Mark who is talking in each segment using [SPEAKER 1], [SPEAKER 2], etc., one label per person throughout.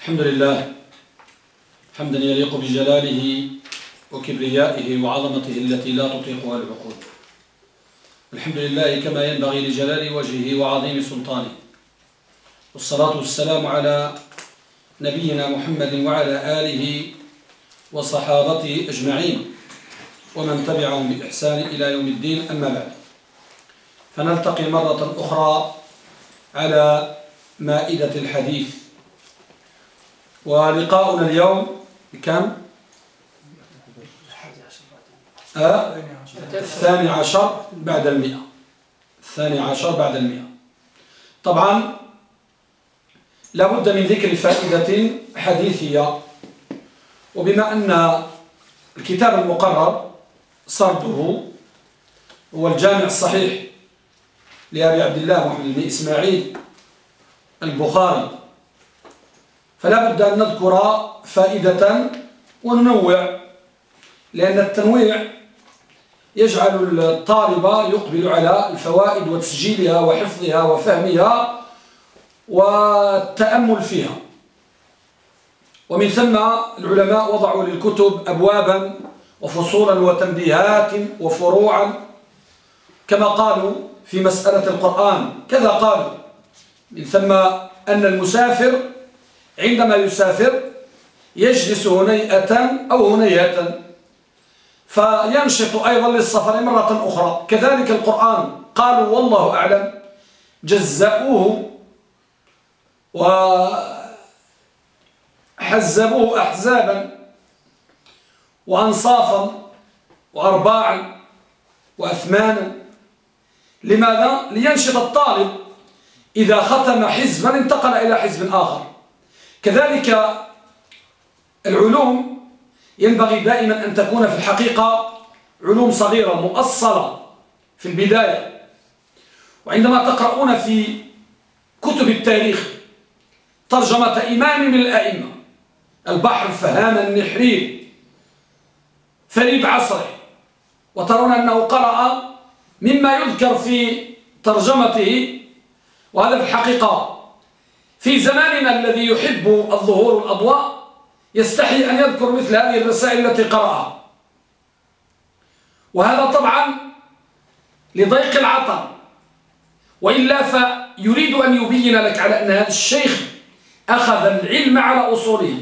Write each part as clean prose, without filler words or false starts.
[SPEAKER 1] الحمد لله حمدا يليق بجلاله وكبريائه وعظمته التي لا تطيقها العقول. الحمد لله كما ينبغي لجلال وجهه وعظيم سلطانه، والصلاة والسلام على نبينا محمد وعلى آله وصحابته أجمعين ومن تبعهم بإحسان إلى يوم الدين. أما بعد، فنلتقي مرة أخرى على مائدة الحديث، ولقاؤنا اليوم بكم؟ 12 بعد 100. 12 بعد 100. طبعا لابد من ذكر فائدة حديثية، وبما أن الكتاب المقرر سرده هو الجامع الصحيح لأبي عبد الله محمد بن إسماعيل البخاري، فلا بد أن نذكر فائدة وننوع، لأن التنويع يجعل الطالب يقبل على الفوائد وتسجيلها وحفظها وفهمها والتأمل فيها. ومن ثم العلماء وضعوا للكتب أبوابا وفصولا وتنبيهات وفروعا، كما قالوا في مسألة القرآن كذا قالوا. من ثم أن المسافر عندما يسافر يجلس هنيئة أو هنيهة فينشط أيضا للسفر مرة أخرى. كذلك القرآن قالوا والله أعلم جزأوه وحزبوه أحزابا وأنصافا وأرباعا وأثمانا. لماذا؟ لينشط الطالب، إذا ختم حزبا انتقل إلى حزب آخر. كذلك العلوم ينبغي دائما أن تكون في الحقيقة علوم صغيرة مؤصلة في البداية. وعندما تقرؤون في كتب التاريخ ترجمة إمام من الأئمة، البحر الفهام النحرير فريد عصره، وترون أنه قرأ مما يذكر في ترجمته، وهذا في الحقيقة في زماننا الذي يحب الظهور والأضواء يستحي أن يذكر مثل هذه الرسائل التي قرأها. وهذا طبعا لضيق العطر، وإلا فيريد أن يبين لك على أن هذا الشيخ أخذ العلم على أصوله،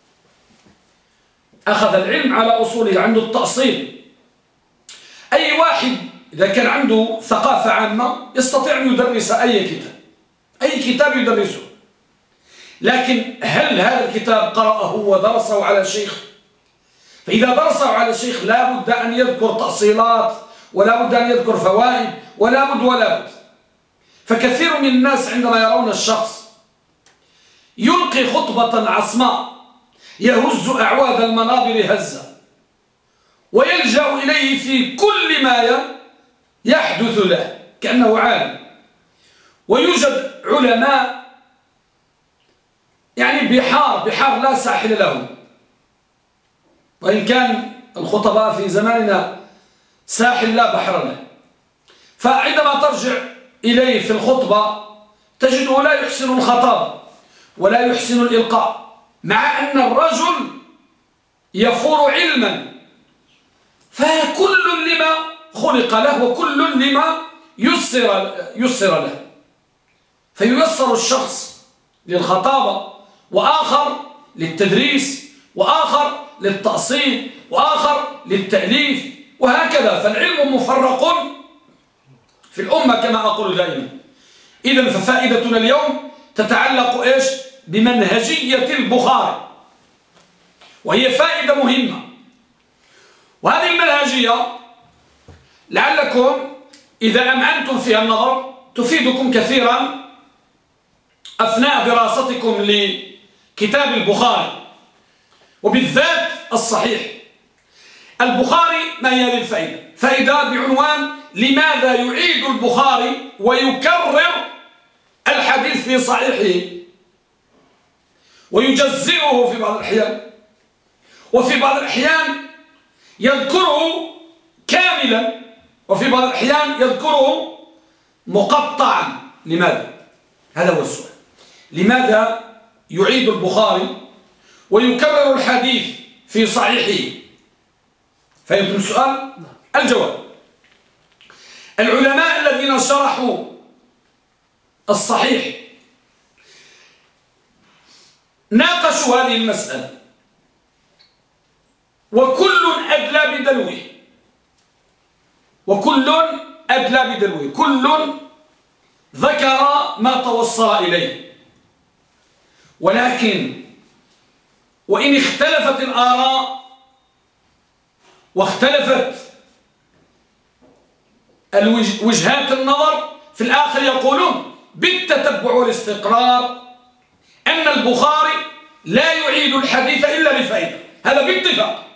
[SPEAKER 1] أخذ العلم على أصوله، عنده التأصيل. أي واحد إذا كان عنده ثقافة عامة يستطيع أن يدرس أي كتاب، أي كتاب يدرسه، لكن هل هذا الكتاب قرأه ودرسه على شيخ؟ فإذا درسه على شيخ لا بد أن يذكر تأصيلات، ولا بد أن يذكر فوائد، ولا بد. فكثير من الناس عندما يرون الشخص يلقي خطبة عصماء يهز أعواد المنابر هزة ويلجأ إليه في كل ما يحدث له كأنه عالم. ويوجد علماء يعني بحار لا ساحل لهم، وإن كان الخطباء في زماننا ساحل لا بحر له. فعندما ترجع إليه في الخطبة تجده لا يحسن الخطاب ولا يحسن الإلقاء، مع أن الرجل يفور علما، فكل لما خلق له وكل لما يسر له. فييسر الشخص للخطابة، وآخر للتدريس، وآخر للتأصيل، وآخر للتأليف، وهكذا. فالعلم مفرق في الأمة كما أقول دائما. إذن ففائدتنا اليوم تتعلق إيش؟ بمنهجية البخاري، وهي فائدة مهمة. وهذه المنهجية لعلكم إذا أمعنتم فيها النظر تفيدكم كثيرا أثناء دراستكم لكتاب البخاري، وبالذات الصحيح. البخاري ما هي هذه الفائدة؟ فائدة بعنوان لماذا يعيد البخاري ويكرر الحديث في صحيحه ويجزئه في بعض الأحيان، وفي بعض الأحيان يذكره كاملا، وفي بعض الأحيان يذكره مقطعا. لماذا؟ هذا هو السؤال. لماذا يعيد البخاري ويكرر الحديث في صحيحه؟ فهمتم السؤال؟ الجواب: العلماء الذين شرحوا الصحيح ناقشوا هذه المسألة، وكل أدلى بدلوه، كل ذكر ما توصل إليه. ولكن وإن اختلفت الآراء واختلفت وجهات النظر، في الآخر يقولون بالتتبع والاستقرار أن البخاري لا يعيد الحديث إلا لفائدة. هذا باتفاق،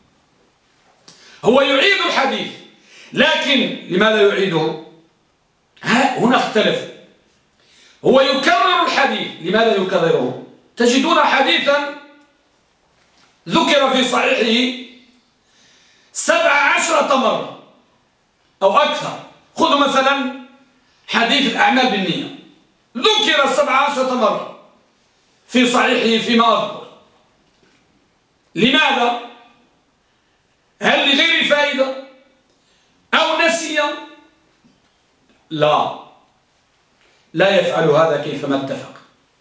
[SPEAKER 1] هو يعيد الحديث، لكن لماذا يعيده؟ هنا اختلف. هو يكرر الحديث، لماذا يكرره؟ تجدون حديثا ذكر في صحيحه 17 مرة أو أكثر. خذوا مثلا حديث الأعمال بالنية، ذكر 17 مرة في صحيحه فيما أذكر. لماذا؟ هل لغير فائدة أو نسي؟ لا يفعل هذا كيفما اتفق.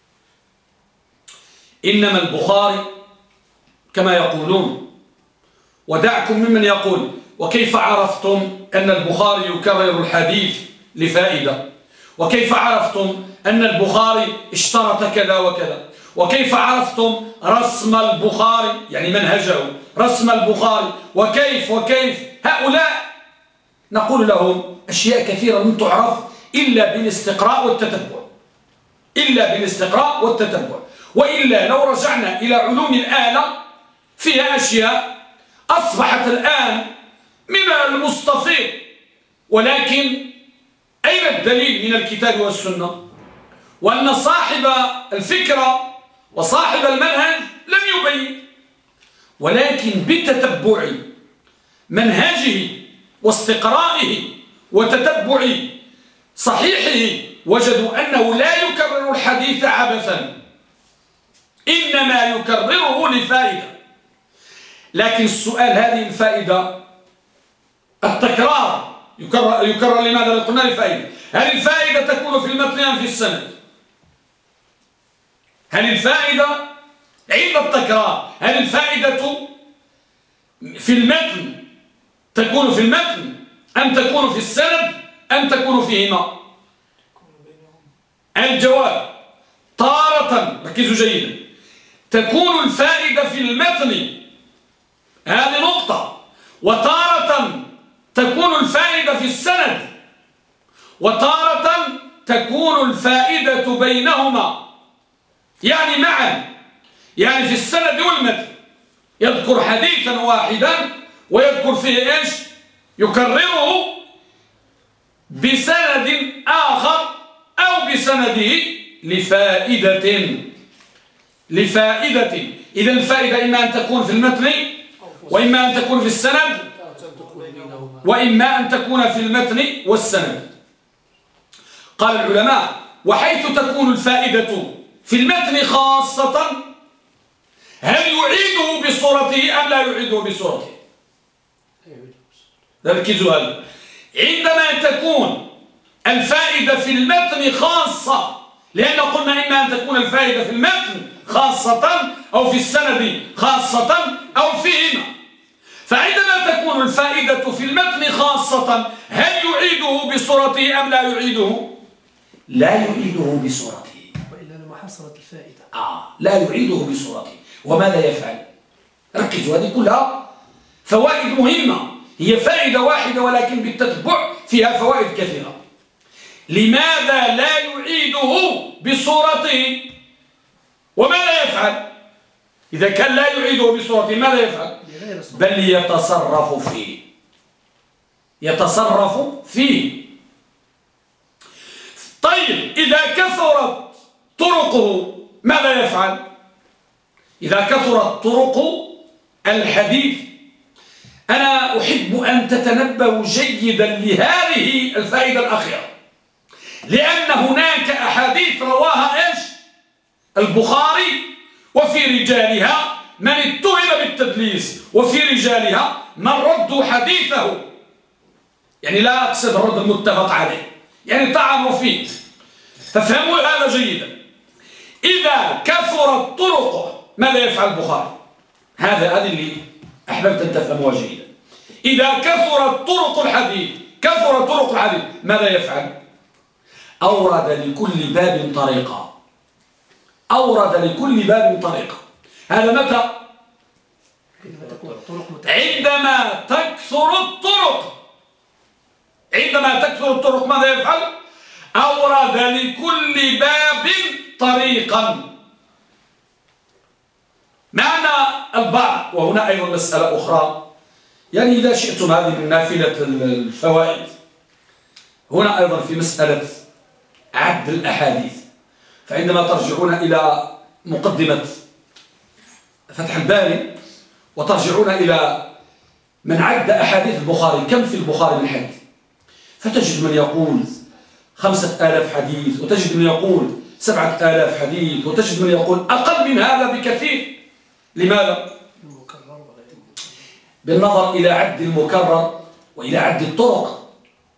[SPEAKER 1] إنما البخاري كما يقولون، ودعكم ممن يقول وكيف عرفتم أن البخاري يكرر الحديث لفائدة؟ وكيف عرفتم أن البخاري اشترط كذا وكذا؟ وكيف عرفتم رسم البخاري يعني منهجه رسم البخاري وكيف هؤلاء نقول لهم أشياء كثيرة لم تعرف إلا بالاستقراء والتتبع. وإلا لو رجعنا إلى علوم الآلة فيها أشياء أصبحت الآن من المستفيض، ولكن أين الدليل من الكتاب والسنة؟ وأن صاحب الفكرة وصاحب المنهج لم يبين، ولكن بتتبع منهجه واستقرائه وتتبع صحيحه وجدوا أنه لا يكرر الحديث عبثا، إنما يكرره لفائدة. لكن السؤال: هذه الفائدة التكرار يكرر لماذا؟ قلنا لفائدة. هل الفائدة تكون في المتن أم في السند؟ هل الفائدة عند التكرار هل الفائدة في المتن تكون في المتن أم تكون في السند أم تكون فيهما؟ الجواب: تارة، ركزوا جيدا، تكون الفائدة في المتن، هذه نقطة، وتارة تكون الفائدة في السند، وتارة تكون الفائدة بينهما، يعني معا، يعني في السند والمتن يذكر حديثا واحدا ويذكر فيه إيش؟ يكرره بسند آخر أو بسنده لفائدة. إذا الفائدة إما أن تكون في المتن وإما أن تكون في السند وإما أن تكون في المتن والسند. قال العلماء: وحيث تكون الفائدة في المتن خاصة، هل يعيده بصورته أم لا يعيده بصورته؟ ركزوا هذا. عندما تكون الفائدة في المتن خاصة، لأن قلنا إما أن تكون الفائدة في المتن خاصة أو في السند خاصة أو فيهما، فعندما تكون الفائدة في المتن خاصة هل يعيده بصورته أم لا يعيده؟ لا يعيده بصورته،
[SPEAKER 2] وإلا لما حصلت الفائدة
[SPEAKER 1] لا يعيده بصورته. وماذا يفعل؟ ركزوا، هذه كلها فوائد مهمة، هي فائدة واحدة ولكن بالتتبع فيها فوائد كثيرة. لماذا لا يعيده بصورته؟ وماذا يفعل؟ إذا كان لا يعيده بصورته ماذا يفعل؟ بل يتصرف فيه. طيب، إذا كثرت طرقه ماذا يفعل؟ إذا كثرت طرق الحديث، أنا أحب أن تتنبهوا جيدا لهذه الفائدة الأخيرة، لأن هناك أحاديث رواها إيش؟ البخاري وفي رجالها من اتهم بالتدليس، وفي رجالها من ردوا حديثه، يعني لا أقصد الرد المتفق عليه، يعني طعنوا فيه. فافهموا هذا جيدا. إذا كثرت طرقه ماذا يفعل البخاري؟ هذه اللي أحببت أن تفهموها جيدا. إذا كثرت طرق الحديث، كثرت طرق الحديث ماذا يفعل؟ أورد لكل باب طريقة، أورد لكل باب طريقة. هذا متى؟ عندما تكثر الطرق. عندما تكثر الطرق ماذا يفعل؟ أورد لكل باب طريقا. معنى البعض، وهنا أيضا مسألة أخرى، يعني إذا شئتم هذه من نافلة الفوائد، هنا أيضا في مسألة عد الأحاديث. فعندما ترجعون إلى مقدمة فتح الباري وترجعون إلى من عد أحاديث البخاري، كم في البخاري من حديث، فتجد من يقول 5000 حديث، وتجد من يقول 7000 حديث، وتجد من يقول أقل من هذا بكثير. لماذا؟ بالنظر إلى عد المكرر وإلى عد الطرق،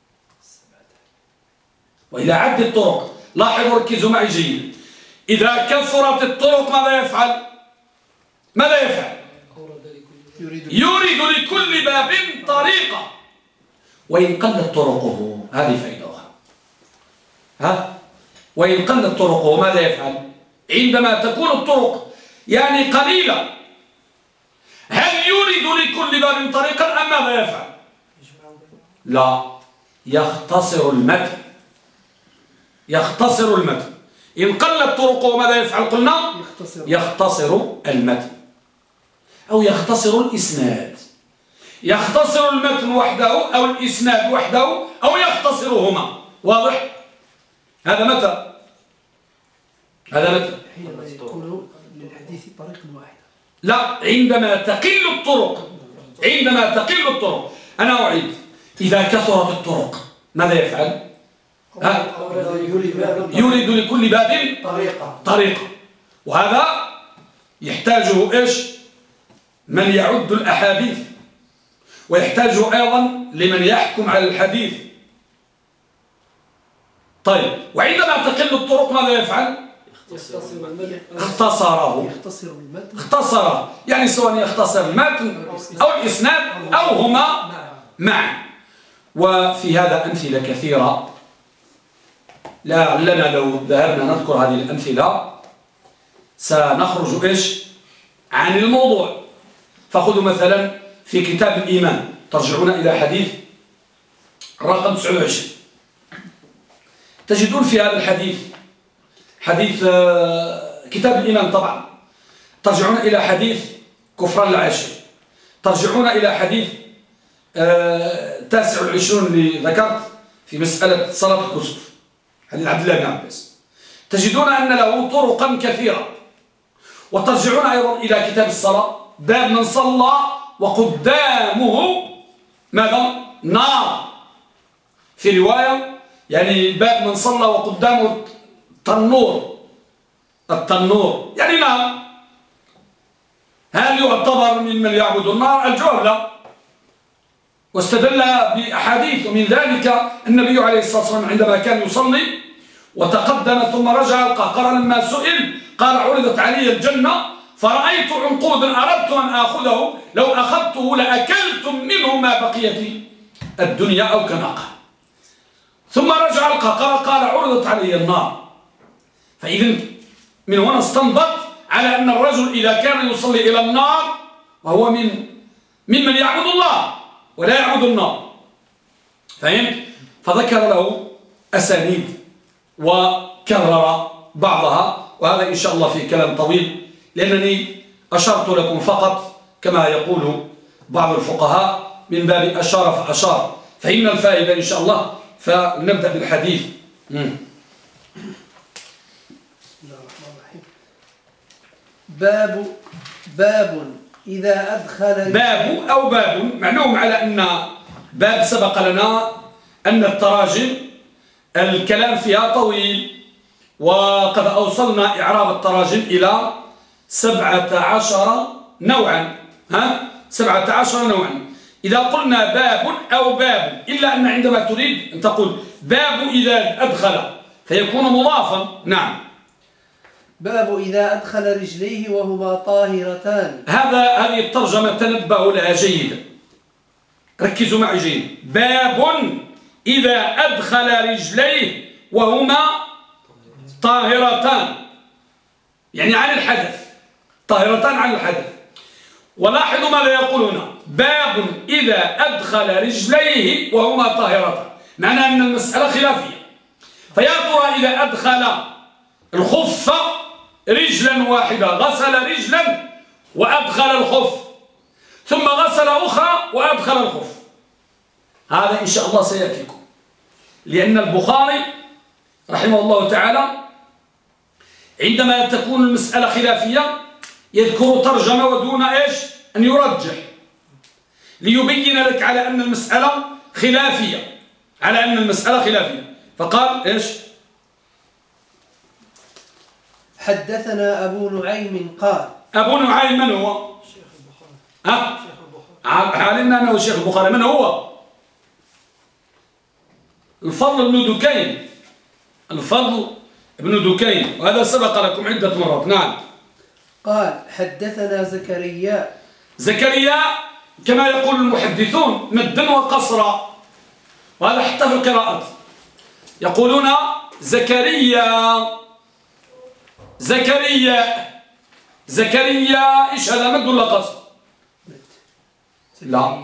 [SPEAKER 1] وإلى عد الطرق. لاحظوا، ركزوا معي جيدا. إذا كثرت الطرق ماذا يفعل؟ ماذا يفعل؟ يريد لكل باب طريقة. وإن قلت طرقه، هذه فائدة أخرى. وإن قلت طرقه ماذا يفعل؟ عندما تكون الطرق يعني قليلة، هل يريد لكل باب طريقا أم ماذا يفعل؟ لا، يختصر المتن. يختصر المتن. إن قلت طرقه ماذا يفعل؟ قلنا يختصر المتن، أو يختصر الإسناد. يختصر المتن وحده أو الإسناد وحده، أو يختصرهما. واضح؟ هذا متى؟ هذا متى؟
[SPEAKER 2] حينما يكون للحديث طريق واحد.
[SPEAKER 1] لا، عندما تقل الطرق. عندما تقل الطرق. أنا أعيد، إذا كثرت الطرق ماذا يفعل؟ يريد لكل باب طريقة. وهذا يحتاجه إيش؟ من يعد الأحاديث، ويحتاجه أيضا لمن يحكم على الحديث. طيب، وعندما تقل الطرق ماذا يفعل؟ اختصره. اختصره، يعني سواء يختصر المتن أو الإسناد أو هما معا. وفي هذا أمثلة كثيرة، لعلنا لو ذهبنا نذكر هذه الأمثلة سنخرج إيش عن الموضوع. فخذوا مثلا في كتاب الإيمان، ترجعون إلى حديث رقم 29، تجدون في هذا الحديث، حديث كتاب الإيمان طبعا، ترجعون إلى حديث كفران العاشر، ترجعون إلى حديث 29 اللي ذكرت في مسألة صلاة الكسوف، حديث عبد الله بن عباس، تجدون أن له طرقا كثيرة. وترجعون أيضا إلى كتاب الصلاة، باب من صلى وقدامه ماذا؟ نار. في رواية يعني باب من صلى وقدامه تنور، التنور يعني نار. هل يعتبر من يعبد النار؟ الجواب لا. واستدل بأحاديث، ومن ذلك النبي عليه الصلاة والسلام عندما كان يصلي وتقدم ثم رجع قال لما سئل قال عرضت علي الجنة فرأيت عنقودا أردت أن آخذه، لو أخذته لأكلتم منه ما بقيت الدنيا أو كما قال. ثم رجع القهقرة قال عرضت علي النار. فإذن من هنا استنبط على أن الرجل إذا كان يصلي إلى النار وهو ممن يعبد الله ولا يعبد النار. فهمت؟ فذكر له أسانيد وكرر بعضها، وهذا إن شاء الله في كلام طويل، لأنني أشرت لكم فقط كما يقول بعض الفقهاء من باب أشار فأشار. فإن الفائدة إن شاء الله، فنبدأ بالحديث.
[SPEAKER 2] بسم الله الرحمن الرحيم. باب إذا أدخل
[SPEAKER 1] باب أو باب، معلوم على أن باب سبق لنا أن التراجم الكلام فيها طويل، وقد أوصلنا إعراب التراجم إلى 17 نوعا 17 نوعا. إذا قلنا باب أو باب، إلا أن عندما تريد أن تقول باب إذا أدخل فيكون مضافا. نعم.
[SPEAKER 2] باب إذا أدخل رجليه وهما طاهرتان.
[SPEAKER 1] هذه الترجمة تنبهوا لها جيدا، ركزوا معي جيدا. باب إذا أدخل رجليه وهما طاهرتان، يعني عن الحدث، طاهرتان عن الحدث. ولاحظوا ماذا يقولون: باب إذا أدخل رجليه وهما طاهرتان، معنى أن المسألة خلافية. فيا ترى إذا أدخل الخف رجلا واحدة، غسل رجلا وأدخل الخف، ثم غسل أخرى وأدخل الخف، هذا إن شاء الله سيأتيكم، لأن البخاري رحمه الله تعالى عندما تكون المسألة خلافية يذكر ترجمة ودون أن يرجح، ليبين لك على أن المسألة خلافية، فقال
[SPEAKER 2] حدثنا أبو نعيم قال.
[SPEAKER 1] أبو نعيم من هو؟
[SPEAKER 3] شيخ البخاري.
[SPEAKER 1] علمنا أنه شيخ البخاري. من هو؟ الفضل بن دكين، وهذا سبق لكم عدة مرات. نعم.
[SPEAKER 2] قال حدثنا
[SPEAKER 1] زكريا كما يقول المحدثون مدا وقصرا، وهذا حتى في القراءات يقولون زكريا. إيش هذا، مد ولا قصر؟ لا،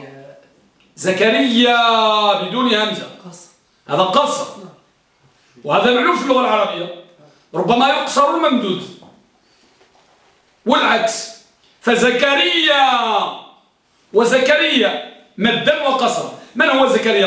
[SPEAKER 1] زكريا بدون همزة، هذا قصر، وهذا معلوم في اللغة العربية، ربما يقصر الممدود والعكس. فزكريا وزكريا مدا وقصر. من هو زكريا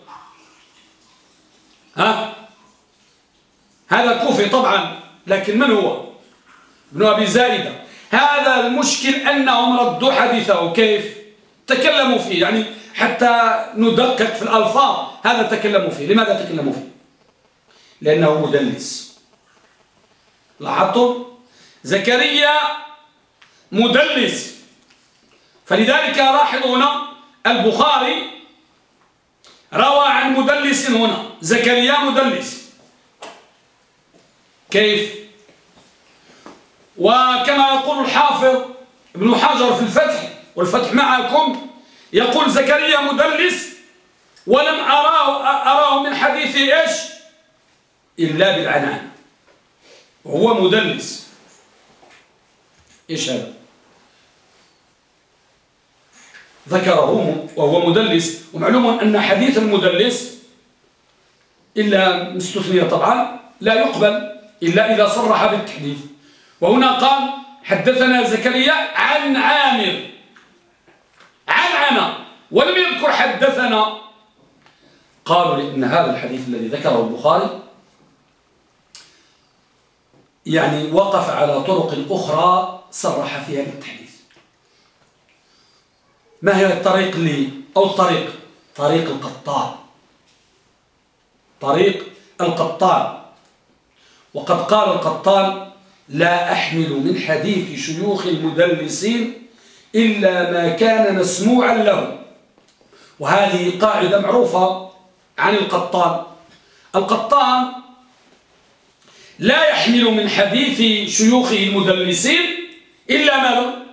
[SPEAKER 1] هنا؟ هذا كوفي طبعا، لكن من هو؟ ابن أبي زائدة. هذا المشكل أنهم ردوا حديثه. كيف؟ تكلموا فيه، يعني حتى ندقق في الألفاظ. هذا تكلموا فيه. لماذا تكلموا فيه؟ لأنه مدلس. لاحظتم؟ زكريا مدلس، فلذلك لاحظوا هنا البخاري روى عن مدلس هنا، زكريا مدلس. كيف؟ وكما يقول الحافظ ابن حجر في الفتح، والفتح معكم، يقول زكريا مدلس ولم أراه من حديثه إلا بالعنان، وهو مدلس. هذا ذكره وهو مدلس. ومعلوم أن حديث المدلس إلا مستثنية طبعا لا يقبل إلا إذا صرح بالتحديث. وهنا قال حدثنا زكريا عن عامر، ولم يذكر حدثنا. قالوا لأن هذا الحديث الذي ذكره البخاري يعني وقف على طرق أخرى صرح فيها بالتحديث. ما هي الطريق طريق القطان. وقد قال القطان: لا أحمل من حديث شيوخ المدلسين إلا ما كان مسموعا له. وهذه قاعدة معروفة عن القطان لا يحمل من حديث شيوخه المدلسين إلا ماذا؟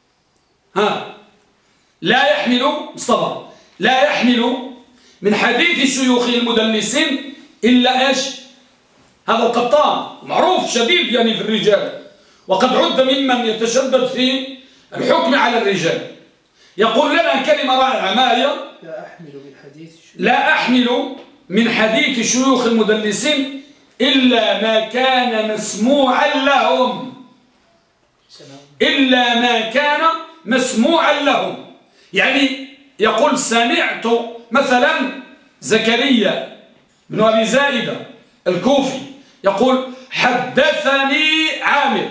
[SPEAKER 1] لا يحمل من حديث شيوخه المدلسين إلا هذا القطان معروف شديد يعني في الرجال، وقد عد ممن يتشدد في الحكم على الرجال. يقول لنا كلمة رائعة، ما هي؟ لا أحمل من حديث شيوخ المدلسين إلا ما كان مسموعا لهم. يعني يقول سمعت مثلا زكريا بن أبي زائدة الكوفي يقول حدثني عامر،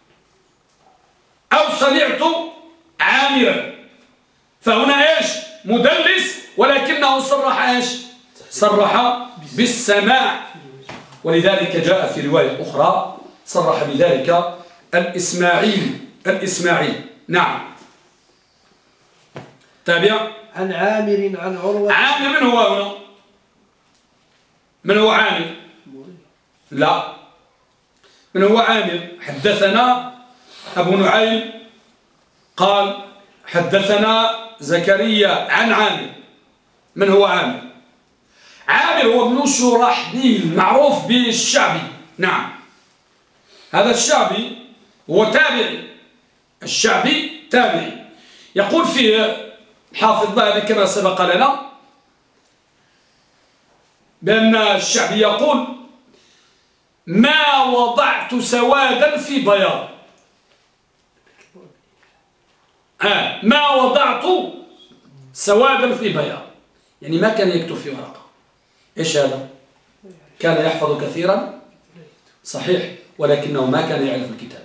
[SPEAKER 1] أو سمعت عامرا، فهنا مدلس، ولكنه صرح بالسماع. ولذلك جاء في رواية أخرى صرح بذلك الإسماعيل. نعم. تابع.
[SPEAKER 2] عن عامر عن عروة.
[SPEAKER 1] عامر من هو هنا؟ من هو عامر؟ لا، من هو عامر؟ حدثنا أبو نعيم قال حدثنا زكريا عن عامر. من هو عامر؟ عامر هو ابن شرحبيل معروف بالشعبي. نعم، هذا الشعبي هو تابعي، الشعبي تابعي. يقول فيه حافظ الذهبي كما سبق لنا بأن الشعبي يقول: ما وضعت سوادا في بياض. ما وضعت سوادا في بياض، يعني ما كان يكتب في ورقة. إيش هذا؟ كان يحفظ كثيرا صحيح، ولكنه ما كان يعرف الكتاب.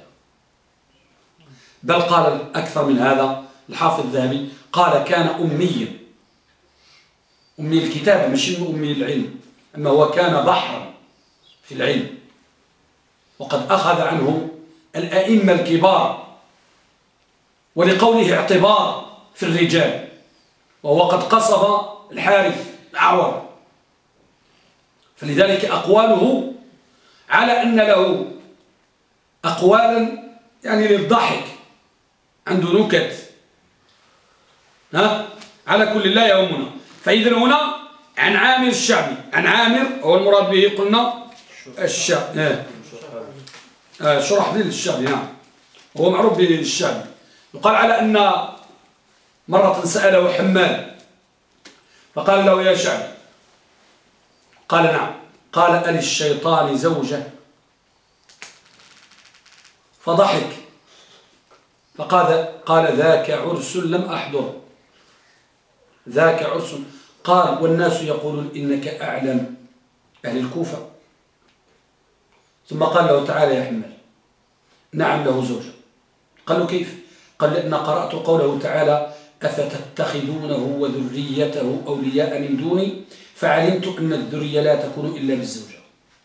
[SPEAKER 1] بل قال أكثر من هذا الحافظ الذهبي، قال كان أميا، أمي الكتاب مش أمي العلم، أما هو كان بحرا في العلم، وقد أخذ عنه الأئمة الكبار، ولقوله اعتبار في الرجال، وهو قد قصب الحارث الأعور، فلذلك أقواله على أن له أقوالا يعني للضحك، عنده نكت. على كل لا يهمنا. فإذا هنا عن عامر الشعبي، عن عامر هو المراد به قلنا الشعبي، شرحبيل الشعبي. نعم، هو معروف بالشعبي. يقال على أن مرة سأله حمال فقال له: يا شعبي. قال: نعم. قال: ألي الشيطان زوجة؟ فضحك قال: ذاك عرس لم أحضر، ذاك عرس. قال: والناس يقولون إنك أعلم أهل الكوفة. ثم قال له تعالى يا حمال: نعم له زوجة. قال له: كيف؟ قال: لأن قرأت قوله تعالى: أفتتخذونه وذريته أولياء من دوني فعلمت أن الذرية لا تكون إلا بالزوجة.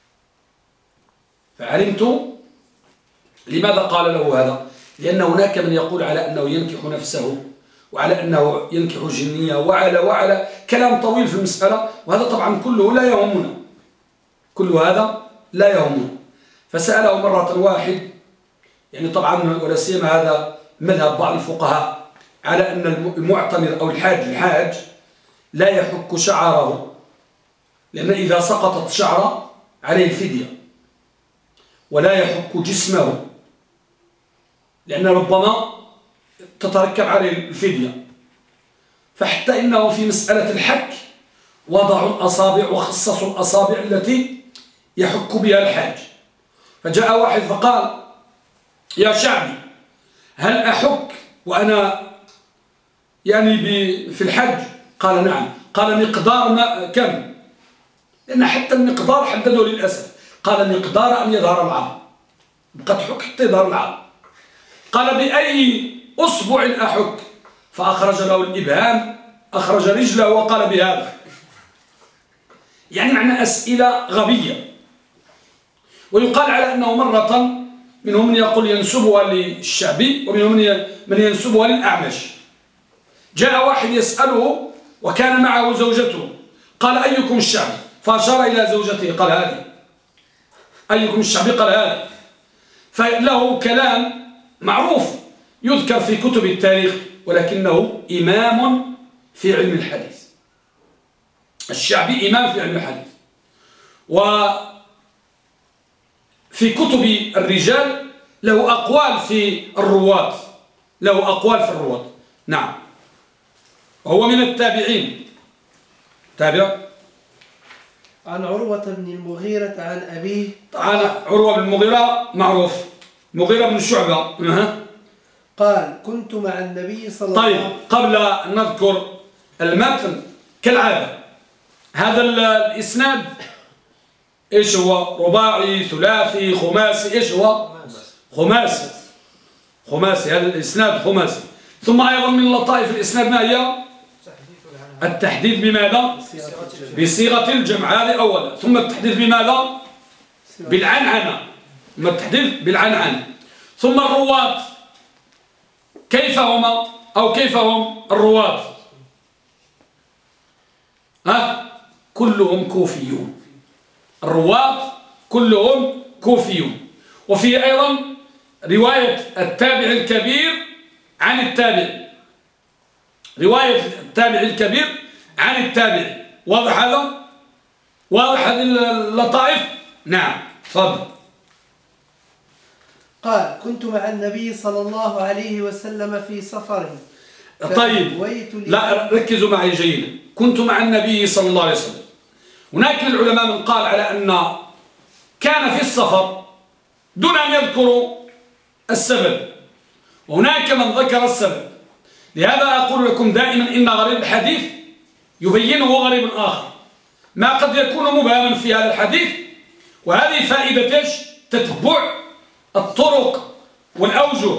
[SPEAKER 1] فعلمت. لماذا قال له هذا؟ لأن هناك من يقول على أنه ينكح نفسه، وعلى أنه ينكح جنية، وعلى كلام طويل في المسألة، وهذا طبعا كله لا يهمنا، كل هذا لا يهمنا. فسأله مرة واحد، يعني طبعا ولا سيما هذا مذهب بعض الفقهاء على أن المعتمر أو الحاج لا يحك شعره، لأن إذا سقطت شعره عليه الفدية، ولا يحك جسمه لأن ربما تتركب عليه الفدية. فحتى إنه في مسألة الحك وضعوا الأصابع وخصصوا الأصابع التي يحك بها الحاج. فجاء واحد فقال: يا شعبي، هل أحك وأنا يعني في الحج؟ قال: نعم. قال: مقدار ما كم؟ لأن حتى المقدار حدده للأسف، قال: مقدار أن يظهر العظم، قد حك حتى يظهر العظم. قال: بأي أصبع أحك؟ فأخرج له الإبهام، أخرج رجله وقال بهذا. يعني معنى أسئلة غبية. ويقال على أنه مرة منهم من يقول ينسبها للشعبي، ومنهم من ينسبها للأعمش. جاء واحد يسأله وكان معه زوجته، قال: أيكم الشعبي؟ فأشار إلى زوجته قال: هذه. أيكم الشعبي؟ قال: هذه. فله كلام معروف يذكر في كتب التاريخ، ولكنه إمام في علم الحديث. الشعبي إمام في علم الحديث. وفي كتب الرجال له أقوال في الرواة، له أقوال في الرواة. نعم، وهو من التابعين. تابع.
[SPEAKER 2] عن عروة بن المغيرة عن أبيه.
[SPEAKER 1] عن عروة بن المغيرة معروف، مغيرة بن شعبة.
[SPEAKER 2] قال: كنت مع النبي صلى الله عليه وسلم.
[SPEAKER 1] طيب، قبل أن نذكر المتن كالعادة، هذا الإسناد إيش هو؟ رباعي، ثلاثي، خماسي؟ إيش هو؟ خماسي. خماسي، هذا الإسناد خماسي. ثم أيضا من لطائف الإسناد ما هي؟ التحديث بماذا؟ بصيغة الجمع، هذه أولا. ثم التحديث بماذا؟ بالعنعنة، ما التحديد بالعنعنة. ثم الرواة كيف هما أو كيف هم الرواة؟ كلهم كوفيون. الرواة كلهم كوفيون. وفي أيضا رواية التابع الكبير عن التابع، رواية التابع الكبير عن التابع. واضح هذا؟ واضح هذه اللطائف؟ نعم، تفضل.
[SPEAKER 2] قال: كنت مع النبي صلى الله عليه وسلم في سفر.
[SPEAKER 1] طيب، لا ركزوا معي جيدا. كنت مع النبي صلى الله عليه وسلم. هناك من العلماء من قال على أن كان في السفر دون أن يذكروا السبب، وهناك من ذكر السبب. لهذا أقول لكم دائما إن غريب الحديث يبينه غريب آخر، ما قد يكون مبهما في هذا الحديث. وهذه فائدة تتبع الطرق والأوجه.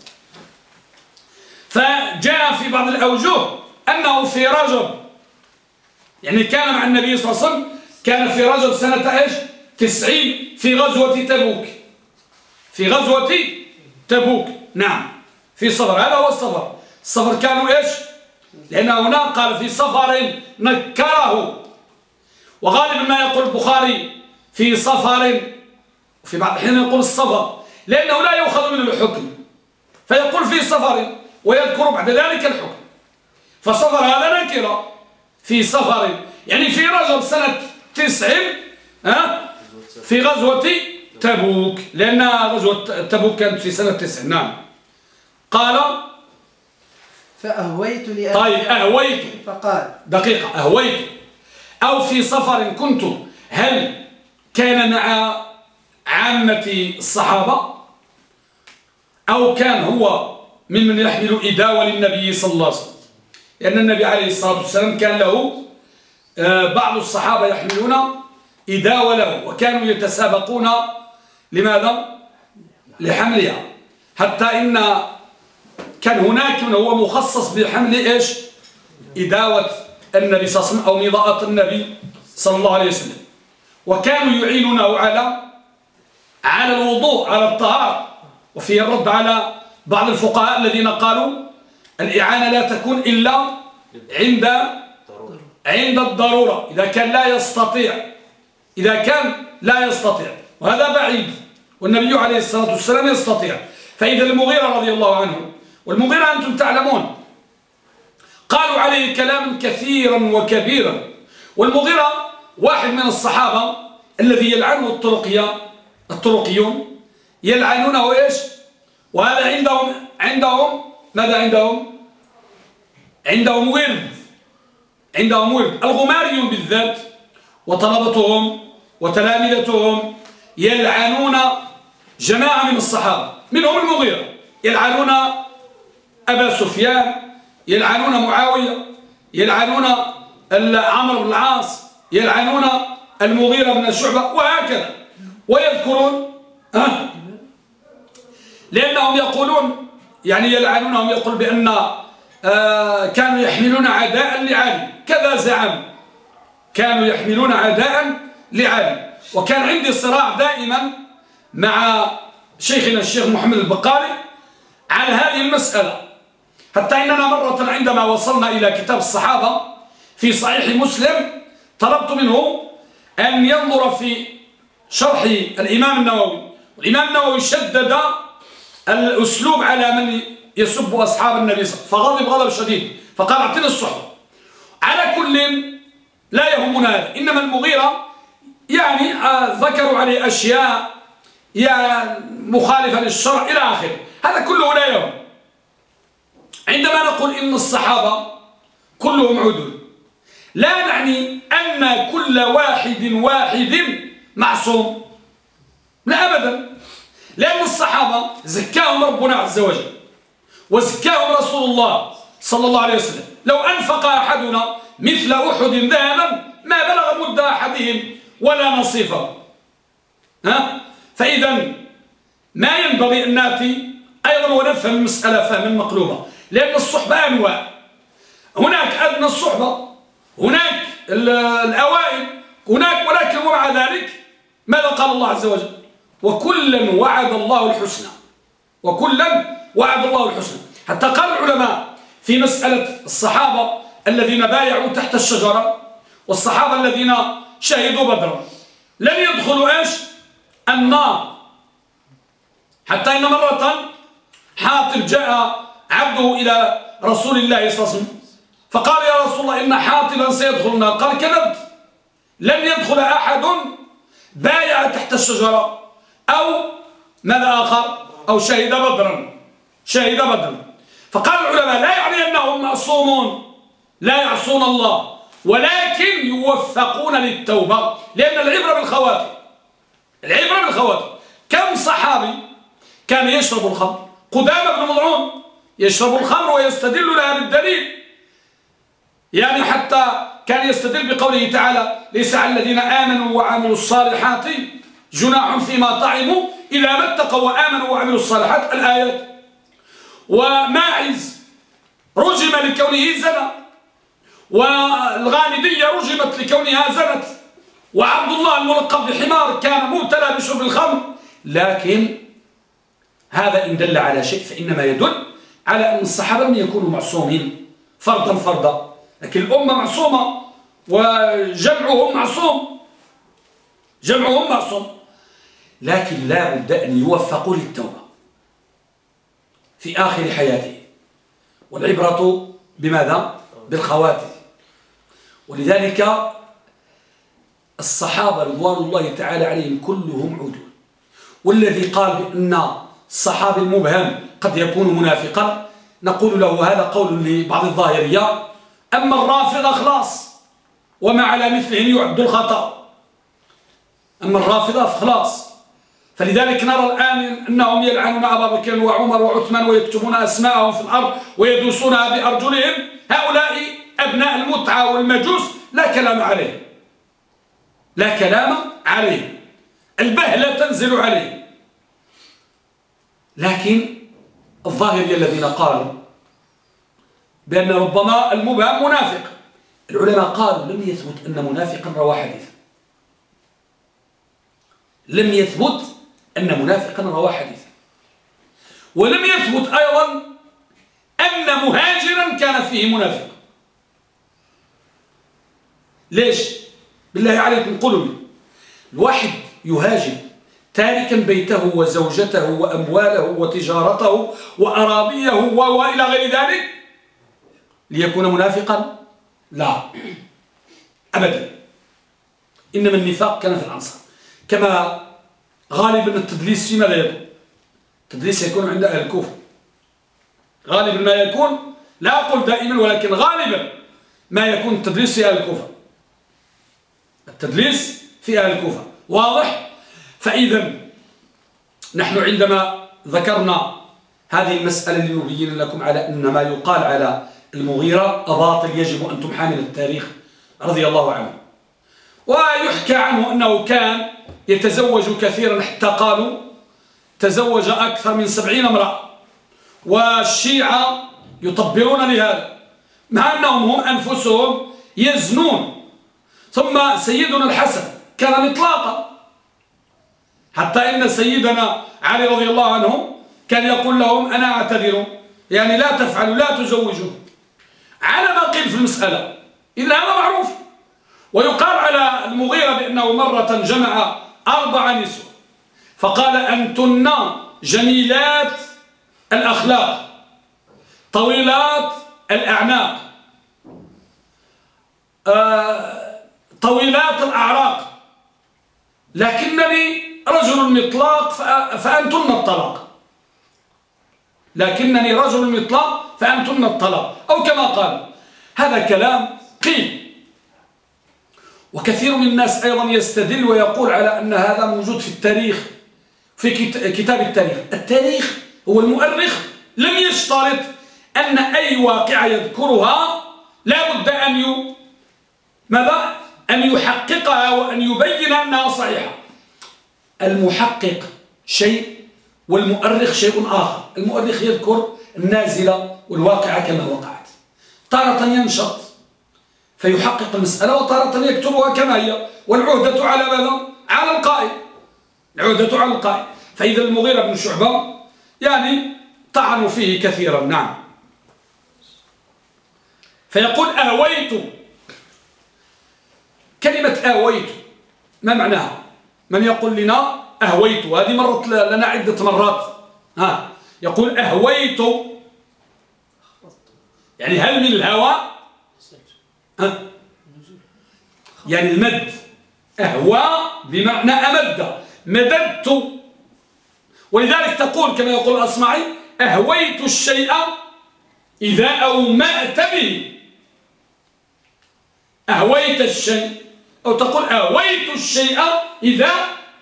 [SPEAKER 1] فجاء في بعض الأوجه أنه في رجب، يعني كان مع النبي صلى الله عليه وسلم، كان في رجب سنة 90 في غزوة تبوك، في غزوة تبوك. نعم، في سفر. هذا هو السفر. السفر كانوا لأن هنا قال في سفر نكره، وغالبا ما يقول البخاري في سفر، في بعض الحين يقول السفر لأنه لا يؤخذ منه الحكم، فيقول في سفر ويذكر بعد ذلك الحكم. فسفر هذا نكرة، في سفر يعني في رجب سنة 90 في غزوة تبوك، لأن غزوة تبوك كانت في سنة 90. نعم. قال:
[SPEAKER 2] فأهويت لأهل.
[SPEAKER 1] طيب، أهويت
[SPEAKER 2] فقال:
[SPEAKER 1] دقيقة، أهويت أو في سفر كنت، هل كان مع عامة الصحابة أو كان هو ممن يحمل إداوة للنبي صلى الله عليه وسلم؟ لأن النبي عليه الصلاة والسلام كان له بعض الصحابة يحملون إداوة له، وكانوا يتسابقون لماذا؟ لحملها، حتى إن كان هناك من هو مخصص بحمل إداوة النبي صلى الله عليه وسلم أو مضاءة النبي صلى الله عليه وسلم. وكانوا يعينونه على الوضوء، على الطهارة. وفي الرد على بعض الفقهاء الذين قالوا الإعانة لا تكون إلا عند الضرورة، إذا كان لا يستطيع، وهذا بعيد، والنبي عليه الصلاة والسلام يستطيع. فإذا المغيرة رضي الله عنه، والمغيرة أنتم تعلمون قالوا عليه كلاما كثيرا وكبيرا، والمغيرة واحد من الصحابة الذي يلعنه الطرقيون يلعنونه وهذا عندهم ماذا عندهم ورد. الغماريون بالذات وطلبتهم وتلامذتهم يلعنون جماعة من الصحابة، منهم المغيرة، يلعنون أبا سفيان، يلعنون معاوية، يلعنون عمرو بن العاص، يلعنون المغيرة بن شعبة، وهكذا. ويذكرون لأنهم يقولون يعني يلعنونهم، يقول بأن كانوا يحملون عداء لعلي، كذا زعم، كانوا يحملون عداء لعلي. وكان عندي صراع دائما مع شيخنا الشيخ محمد البقالي على هذه المسألة، حتى إننا مرة عندما وصلنا إلى كتاب الصحابة في صحيح مسلم طلبت منه أن ينظر في شرح الإمام النووي، والإمام النووي شدد الأسلوب على من يسب أصحاب النبي صلى الله عليه وسلم، فغضب غضب شديد، فقال اعطينا الصحبة. على كل لا يهمنا هذا، إنما المغيرة يعني ذكروا عليه أشياء يعني مخالفة للشرع إلى آخره، هذا كله لا يهم. عندما نقول إن الصحابة كلهم عدول، لا نعني أن كل واحد معصوم، لا أبدا، لأن الصحابة زكاهم ربنا عز وجل وزكاهم رسول الله صلى الله عليه وسلم. لو أنفق أحدنا مثل أحد ذهبا ما بلغ مد أحدهم ولا نصيفه. فإذا ما ينبغي أن نأتي أيضا ونفهم المسألة فهما مقلوبا، لأن الصحبة أنواع، هناك أدنى الصحبة، هناك الأوائل، هناك، ولكن ومع ذلك ماذا قال الله عز وجل؟ وكلا وعد الله الحسنى، وكلا وعد الله الحسنى. حتى قال العلماء في مسألة الصحابة الذين بايعوا تحت الشجرة والصحابة الذين شهدوا بدرا لم يدخلوا ايش؟ النار. حتى إن مرة حاطب جاء عبده إلى رسول الله صلى الله عليه وسلم فقال يا رسول الله إن حاطبا سيدخل النار. قال كذبت، لم يدخل أحد بايع تحت الشجرة أو ماذا آخر أو شهد بدرا، شهد بدرا. فقال العلماء لا يعني أنهم معصومون لا يعصون الله، ولكن يوفقون للتوبة، لأن العبرة بالخواتم، العبرة بالخواتم. كم صحابي كان يشرب الخمر؟ قدامى بن مضعون يشرب الخمر ويستدل لها بالدليل، يعني حتى كان يستدل بقوله تعالى ليس على الذين آمنوا وعملوا الصالحات جناح فيما طعموا إذا ما اتقوا وآمنوا وعملوا الصالحات الآيات. وماعز رجم لكونه زنى، والغامدية رجمت لكونها زنت، وعبد الله الملقب بحمار كان مبتلى بشرب الخمر. لكن هذا إن دل على شيء فإنما يدل على أن الصحابة لم يكونوا معصومين فردا فردا، لكن الأمة معصومة وجمعهم معصوم، جمعهم معصوم، لكن لا بد أن يوفقوا للتوبة في آخر حياته، والعبرة بماذا؟ بالخواتم. ولذلك الصحابة رضوان الله تعالى عليهم كلهم عدول. والذي قال بأن الصحابي المبهم قد يكون منافقا نقول له هذا قول لبعض الظاهرية، أما الرافضة خلاص وما على مثلهم يعد الخطأ، أما الرافضة فخلاص. فلذلك نرى الآن أنهم يلعنون أبا بكر وعمر وعثمان ويكتبون أسماءهم في الأرض ويدوسونها بأرجلهم. هؤلاء أبناء المتعة والمجوس لا كلام عليهم، لا كلام عليهم، البهلة تنزل عليهم. لكن الظاهرية الذين قالوا بأن ربما المبهم منافق، العلماء قالوا لم يثبت أن منافقا روى حديثا، لم يثبت أن منافقا روى حديثا، ولم يثبت أيضا أن مهاجرا كان فيه منافق. ليش؟ بالله عليكم قولوا لي، الواحد يهاجر تاركا بيته وزوجته وأمواله وتجارته وأراضيه وإلى غير ذلك ليكون منافقا؟ لا أبدا. إنما النفاق كان في الأنصار، كما غالبا التدليس في ماذا يكون؟ التدليس يكون عند أهل الكوفة غالبا ما يكون، لا أقول دائما ولكن غالبا ما يكون التدليس في أهل الكوفة، التدليس في أهل الكوفة واضح. فإذا نحن عندما ذكرنا هذه المسألة لنبين لكم على أن ما يقال على المغيرة أباطل يجب أن تمحى من التاريخ رضي الله عنه. ويحكى عنه أنه كان يتزوج كثيرا حتى قالوا تزوج أكثر من 70 امرأة، والشيعة يطبلون لهذا مع أنهم هم أنفسهم يزنون. ثم سيدنا الحسن كان مطلاقا، حتى إن سيدنا علي رضي الله عنه كان يقول لهم أنا أعتذر، يعني لا تفعلوا لا تزوجوا على ما قيل في المسألة. إذن هذا معروف. ويقال على المغيرة بأنه مرة جمع 4 نسوة فقال أنتن جميلات الأخلاق طويلات الأعناق طويلات الأعراق، لكنني رجل مطلاق فأنتن الطلاق، لكنني رجل مطلاق فأنتن الطلاق، أو كما قال. هذا كلام قيل. وكثير من الناس أيضا يستدل ويقول على أن هذا موجود في التاريخ، في كتاب التاريخ. التاريخ هو المؤرخ لم يشترط أن أي واقعة يذكرها لا بد أن يحققها وأن يبين أنها صحيحة. المحقق شيء والمؤرخ شيء آخر. المؤرخ يذكر النازلة والواقعة كما وقعت، تارة ينشط فيحقق المسألة وتارة يكتبها كما هي، والعهدة على ماذا؟ على القائل، العهدة على القائل. فإذا المغيرة بن شعبة يعني طعنوا فيه كثيرا. نعم. فيقول أهويت. كلمة أهويت ما معناها؟ من يقول لنا أهويت؟ هذه مرت لنا عدة مرات. يقول أهويت يعني هل من الهوى؟ يعني المد. أهوى بمعنى أمد، مددت. ولذلك تقول كما يقول الأصمعي أهويت الشيء إذا أومأت به. أهويت الشيء، أو تقول أهويت الشيء إذا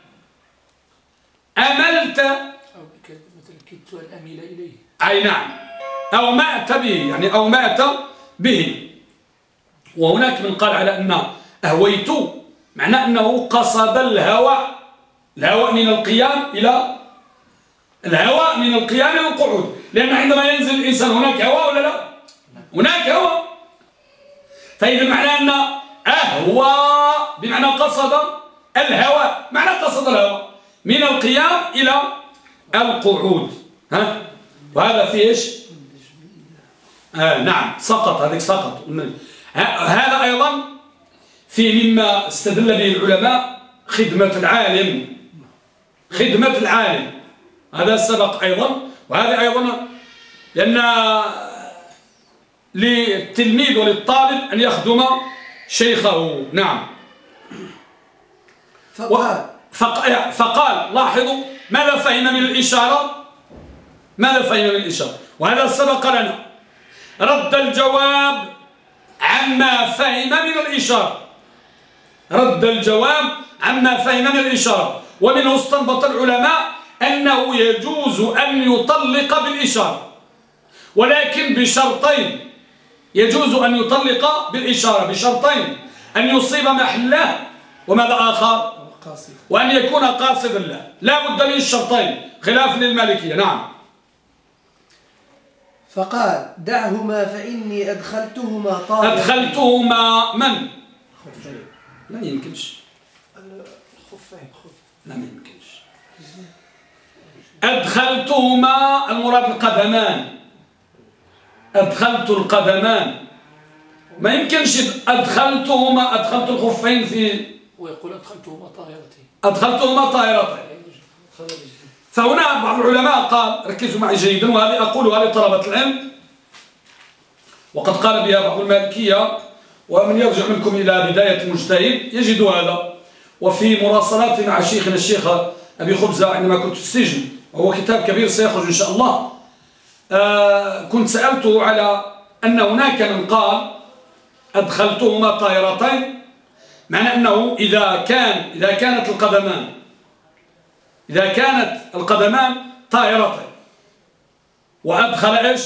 [SPEAKER 1] أملت،
[SPEAKER 3] أو مثل كدت أن أميل إليه.
[SPEAKER 1] أي نعم، أومأت به يعني أومأت به. وهناك من قال على أن أهويت معنى أنه قصد الهواء من القيام إلى الهواء من القيام إلى القعود، لأن عندما ينزل الإنسان هناك هواء ولا لا؟ هناك هواء. فإذا معنى أن أهوى بمعنى قصد الهواء، معنى قصد الهواء من القيام إلى القعود. وهذا فيه إيش؟ نعم سقط، هذيك سقط. هذا أيضا في مما استدل به العلماء خدمة العالم. خدمة العالم هذا سبق أيضا، وهذا أيضا لأن للتلميذ وللطالب أن يخدم شيخه. نعم. فقال لاحظوا ماذا فهم من الإشارة؟ ماذا فهم من الإشارة؟ وهذا سبق لنا. رد الجواب عما فهم من الإشارة. رد الجواب عما فهم من الإشارة. ومنه استنبط العلماء أنه يجوز أن يطلق بالإشارة، ولكن بشرطين. يجوز أن يطلق بالإشارة بشرطين: أن يصيب محله، وماذا آخر؟ وأن يكون قاصدا له. لا بد من الشرطين خلاف للمالكية. نعم.
[SPEAKER 2] فقال دعهما فإني أدخلتهما طاهرتين.
[SPEAKER 1] أدخلتهما من؟ لا يمكنش.
[SPEAKER 3] الخفين.
[SPEAKER 1] لا ما يمكنش. أدخلتهما المراد القدمان. أدخلت القدمان، ما يمكنش أدخلتهما أدخلت الخفين في،
[SPEAKER 3] ويقول أدخلتهما طاهرتين.
[SPEAKER 1] أدخلتهما طاهرتين. فهنا بعض العلماء قال، ركزوا معي جيدا وهذه أقولها لطلبة العلم وقد قال بها بعض المالكية، ومن يرجع منكم إلى بداية المجتهد يجد هذا. وفي مراسلات مع شيخنا الشيخ أبي خبزة عندما كنت في السجن، وهو كتاب كبير سيخرج إن شاء الله، كنت سألته على أن هناك من قال أدخلتهما طاهرتين، معنى أنه إذا كانت القدمان طاهرتين وأدخل إيش؟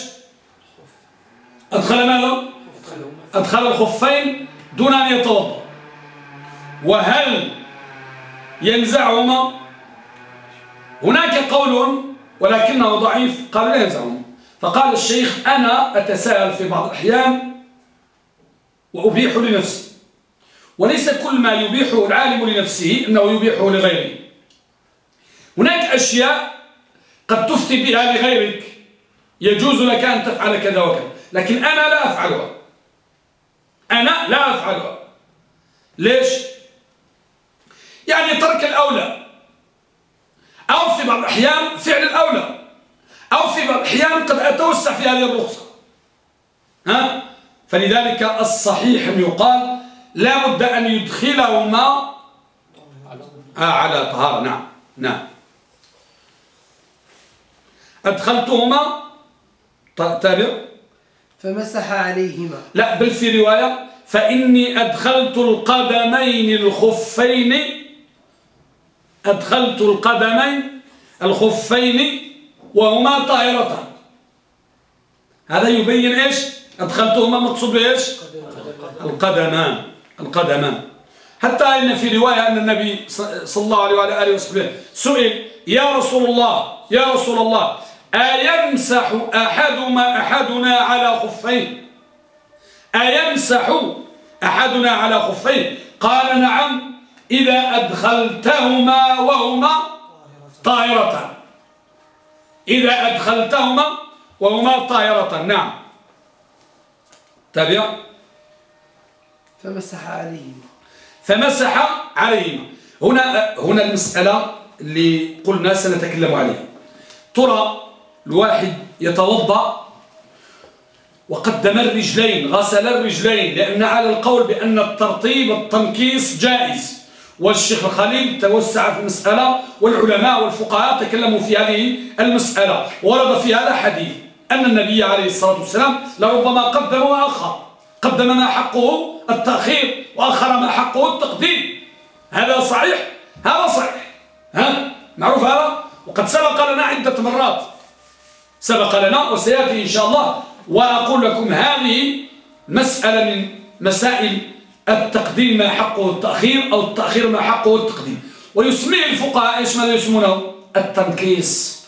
[SPEAKER 1] أدخل ماذا؟ أدخل الخفين دون أن يتوضأ، وهل ينزعهما؟ هناك قول ولكنه ضعيف، قال لا ينزعهما. فقال الشيخ أنا أتساءل في بعض الأحيان وأبيح لنفسي، وليس كل ما يبيحه العالم لنفسه أنه يبيحه لغيره. هناك أشياء قد تفتي بها لغيرك، يجوز لك أن تفعل كذا وكذا، لكن أنا لا أفعلها. أنا لا أفعلها. ليش؟ يعني ترك الأولى، أو في بعض الأحيان فعل الأولى، أو في بعض الأحيان قد أتوسع في هذه الرخصة. فلذلك الصحيح أن يقال لا بد أن يدخلهما على طهارة. نعم. أدخلتهما تابع
[SPEAKER 2] فمسح عليهما.
[SPEAKER 1] لا، بل في رواية فإني أدخلت القدمين الخفين وهما طاهرتان. هذا يبين إيش؟ أدخلتهما مقصود بإيش؟ القدمان. حتى إن في رواية أن النبي صلى الله عليه وعلى آله وسلم سئل يا رسول الله أيمسح أحدنا على خفين؟ أيمسح أحدنا على خفين؟ قال نعم إذا أدخلتهما وهما طاهرتان. إذا أدخلتهما وهما طاهرتان. نعم تابع.
[SPEAKER 2] فمسح عليهما.
[SPEAKER 1] فمسح عليهما. هنا المسألة اللي قلنا سنتكلم عليها. ترى الواحد يتوضأ وقدم الرجلين، غسل الرجلين، لأن على القول بأن الترطيب التنكيس جائز، والشيخ الخليل توسع في المسألة، والعلماء والفقهاء تكلموا في هذه المسألة، ورد في هذا حديث أن النبي عليه الصلاة والسلام لربما قدم وأخر، قدم ما حقه التأخير وأخر ما حقه التقديم. هذا صحيح؟ هذا صحيح، معروف هذا، وقد سبق لنا عدة مرات، سبق لنا وسيأتي إن شاء الله. وأقول لكم هذه مسألة من مسائل التقديم ما حقه التأخير، أو التأخير ما حقه التقديم، ويسميه الفقهاء إيش ماذا يسمونه؟ التنكيس.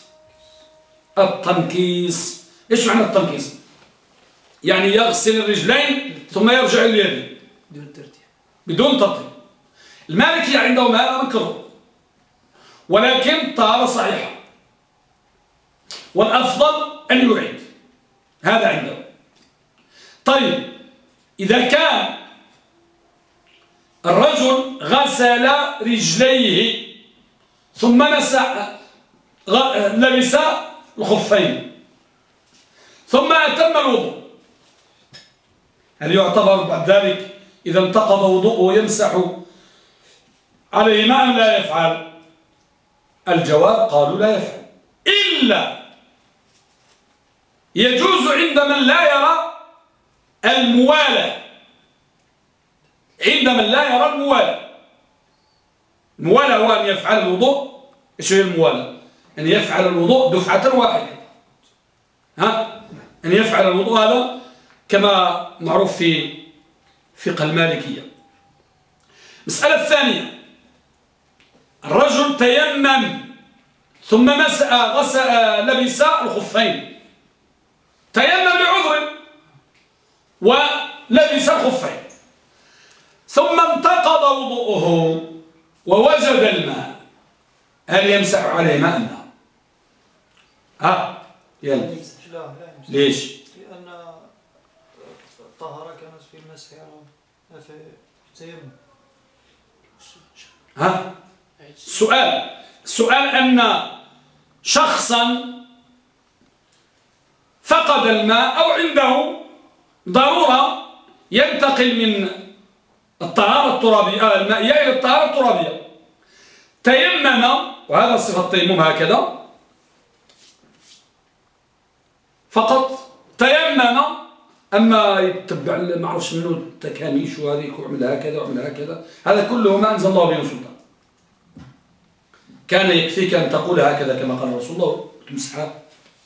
[SPEAKER 1] التنكيس إيش معنى التنكيس؟ يعني يغسل الرجلين ثم يرجع اليدين بدون ترتيب. المالكية عندهم هذا مكروه، ولكن طهارة صحيحة، والأفضل أن يعيد، هذا عندهم. طيب إذا كان الرجل غسل رجليه ثم لبس الخفين ثم أتم الوضوء، هل يعتبر بعد ذلك إذا انتقض وضوءه يمسح عليهما أم لا يفعل؟ الجواب قالوا لا يفعل، إلا يجوز عند من لا يرى الموالاة. عند من لا يرى الموالاة، الموالاة هو أن يفعل الوضوء. إيش هي الموالاة؟ أن يفعل الوضوء دفعة واحدة، أن يفعل الوضوء، هذا كما معروف في فقه المالكية. المسألة الثانية، الرجل تيمم ثم لبس الخفين، تيمم لعذر ولبس الخفين، ثم انتقض وضوءه ووجد الماء، هل يمسح عليه ماء أم لا؟ يلا.
[SPEAKER 3] لا
[SPEAKER 1] ليش؟
[SPEAKER 3] لأن الطهارة كانت في المسح في التيمم.
[SPEAKER 1] السؤال أن شخصا فقد الماء أو عنده ضرورة ينتقل من الطهارة الترابية المائية إلى الطهارة الترابية، تيمم، وهذا صفة التيمم هكذا فقط، تيمم، أما يتبع ما عرفش منه التكاميش وهذيك وعمل هكذا وعمل هكذا، هذا كله ما أنزل الله به سلطان. كان يكفيك أن تقول هكذا كما قال رسول الله تمسحها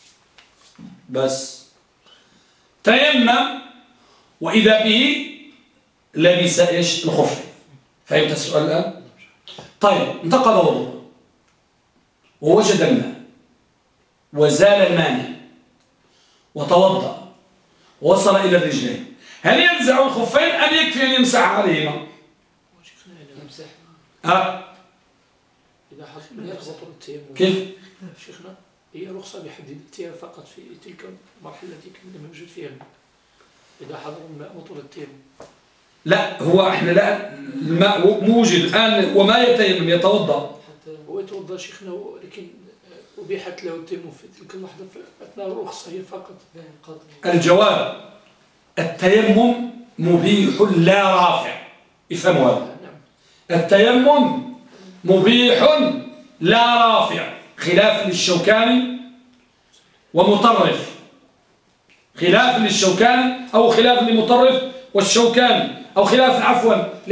[SPEAKER 1] بس. تيمم وإذا به لبس إيش؟ الخف. فهمت السؤال الآن؟ طيب انتقض وضوءه ووجد الماء وزال المانع وتوضأ ووصل إلى الرجلين، هل ينزع الخفين أم يكفي أن يمسح عليهما؟
[SPEAKER 3] إذا حصل التيمم
[SPEAKER 1] كيف؟
[SPEAKER 3] شيخنا هي رخصة بحديدتها فقط في تلك المرحلة التي كان موجود فيها الماء، إذا حضر الماء بطل التيمم.
[SPEAKER 1] لا، هو احنا لا، الماء موجود الآن وما يتيمم يتوضأ.
[SPEAKER 3] هو يتوضأ شيخنا، ولكن أبيحت له التيمم في تلك اللحظة أثناء الرخصة هي فقط.
[SPEAKER 1] الجواب التيمم مبيح لا رافع، افهموا هذا. التيمم مبيح لا رافع، خلاف للشوكاني ومطرف، خلاف للشوكاني أو خلاف لمطرف والشوكاني، أو خلاف عفوا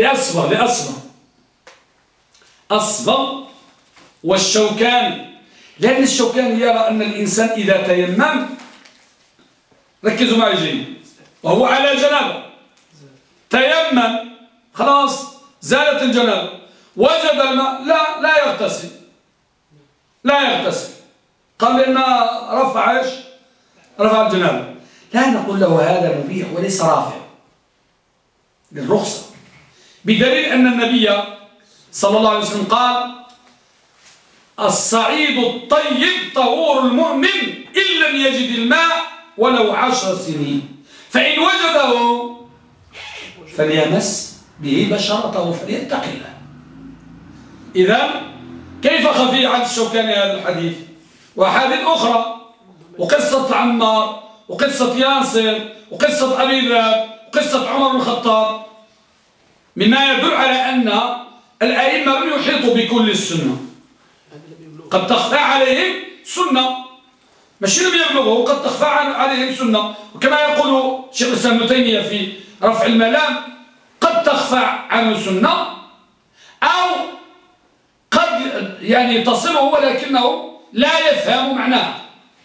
[SPEAKER 1] لأصبغ والشوكاني، لأن الشوكاني يرى أن الإنسان إذا تيمم، ركزوا معي جيد، وهو على جنابه، تيمم خلاص زالت الجنابه، وجد الماء لا يغتسل، قال لأن رفع الجنابه. لا نقول له هذا مبيح وليس رافع للرخصة، بدليل أن النبي صلى الله عليه وسلم قال الصعيد الطيب طهور المؤمن إن لم يجد الماء ولو 10 سنين فإن وجده فليمس به بشرته فليتق الله. إذن كيف خفي عن الشوكاني هذا الحديث وأحاديث أخرى وقصة عمار وقصة ياسر وقصة أبي ذر وقصة عمر بن الخطاب مما يدل على أن الأئمة لم يحيطوا بكل السنة، قد تخفى عليهم سنة، ماشي لم يبلغوا، قد تخفى عليهم سنة، وكما يقول شيخ الإسلام ابن تيمية في رفع الملام قد تخفى عنه سنة أو قد يعني تصله ولكنه لا يفهم معناها،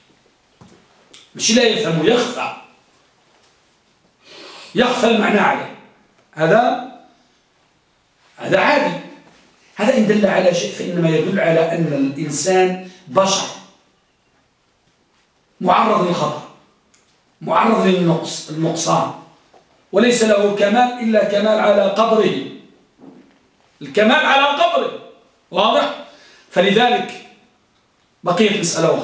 [SPEAKER 1] مش لا يفهم، يخفى المعنى عليه. هذا عادي. هذا إن دل على شيء فإنما يدل على أن الإنسان بشر معرض للخطأ، معرض للنقصان، وليس له كمال إلا كمال على قدره، الكمال على قدره، واضح؟ فلذلك بقيت مسألة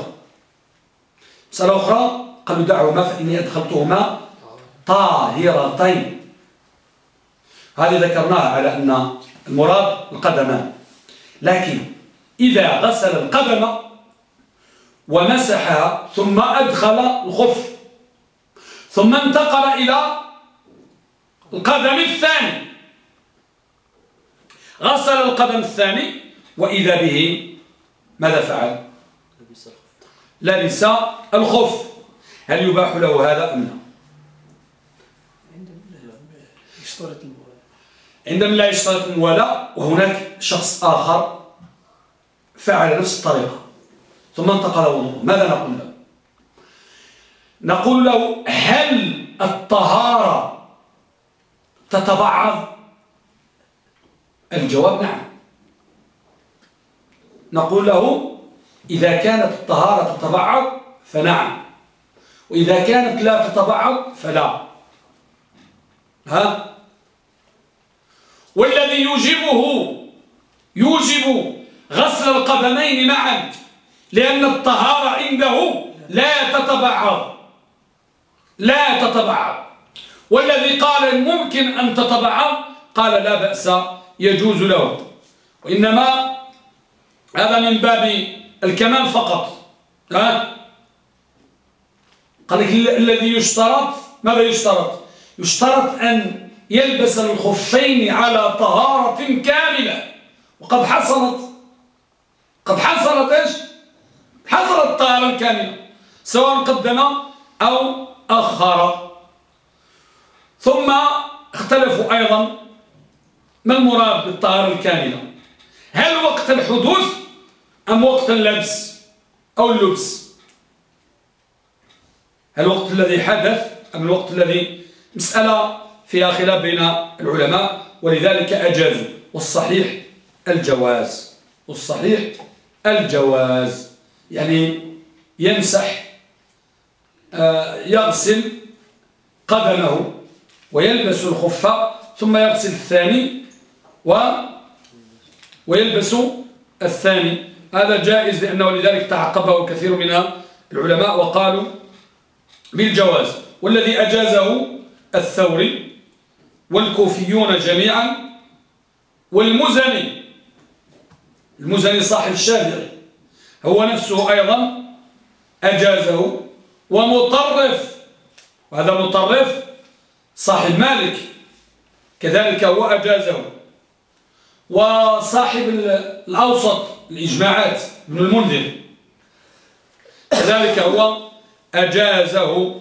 [SPEAKER 1] أخرى قالوا دعهما فإني أدخلتهما طاهرتين. هذه ذكرناها على أن المراد القدمان، لكن إذا غسل القدم ومسحها ثم أدخل الخف ثم انتقل إلى القدم الثاني، غسل القدم الثاني وإذا به ماذا فعل؟ لبس الخف، هل يباح له هذا أم لا؟ عندما لا يشترط الموالاة، وهناك شخص آخر فعل نفس الطريقة ثم انتقل وضوءه، ماذا نقول له؟ نقول له هل الطهارة تتبعض؟ الجواب نعم. نقول له إذا كانت الطهارة تتبعض فنعم، وإذا كانت لا تتبعض فلا. والذي يوجب غسل القدمين معا لأن الطهارة عنده لا تتبعض، والذي قال ممكن أن تتبعض قال لا بأس يجوز له، وإنما هذا من باب الكمال فقط. قال لك الذي يشترط ماذا يشترط؟ يشترط أن يلبس الخفين على طهارة كاملة، وقد حصلت إيش؟ حصلت الطهارة الكاملة سواء قدم أو أخر. ثم اختلفوا أيضا ما المراد بالطهارة الكاملة، هل وقت الحدوث أم وقت اللبس أو اللبس؟ هل الوقت الذي حدث أم الوقت الذي؟ مسألة فيها خلاف بين العلماء، ولذلك أجازوا، والصحيح الجواز، يعني يمسح يغسل قدمه ويلبس الخف ثم يغسل الثاني ويلبس الثاني، هذا جائز، لأنه لذلك تعقبه كثير من العلماء وقالوا بالجواز. والذي أجازه الثوري والكوفيون جميعا والمزني صاحب الشافعي هو نفسه أيضا أجازه، ومطرف، وهذا مطرف صاحب مالك كذلك هو أجازه، وصاحب الأوسط الإجماعات ابن المنذر كذلك هو أجازه.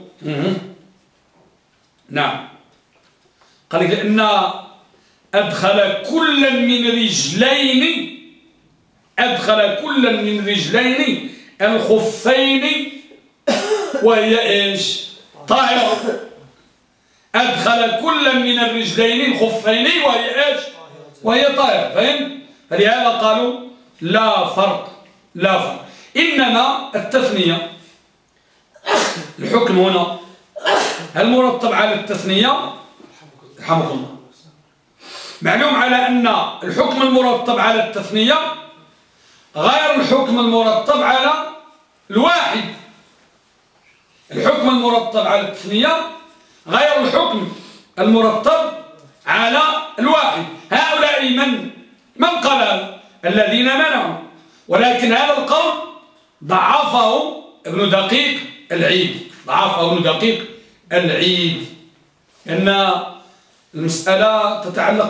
[SPEAKER 1] نعم، قال لك لأن أدخل كل من رجلين الخفين وهي إيش؟ طاهرة. أدخل كل من الرجلين الخفين وهي إيش؟ وهي طاهرة. فهم؟ فلهذا قالوا لا فرق. إنما التثنية، الحكم هنا هل مرتب على التثنية؟ رحمك الله. معلوم على أن الحكم المرتب على التثنية غير الحكم المرتب على الواحد. الحكم المرتب على التثنية غير الحكم المرتب على الواحد. هؤلاء من قال؟ الذين منعوا، ولكن هذا القول ضعفه ابن دقيق العيد، ضعفه ابن دقيق العيد، لأن المسألة تتعلق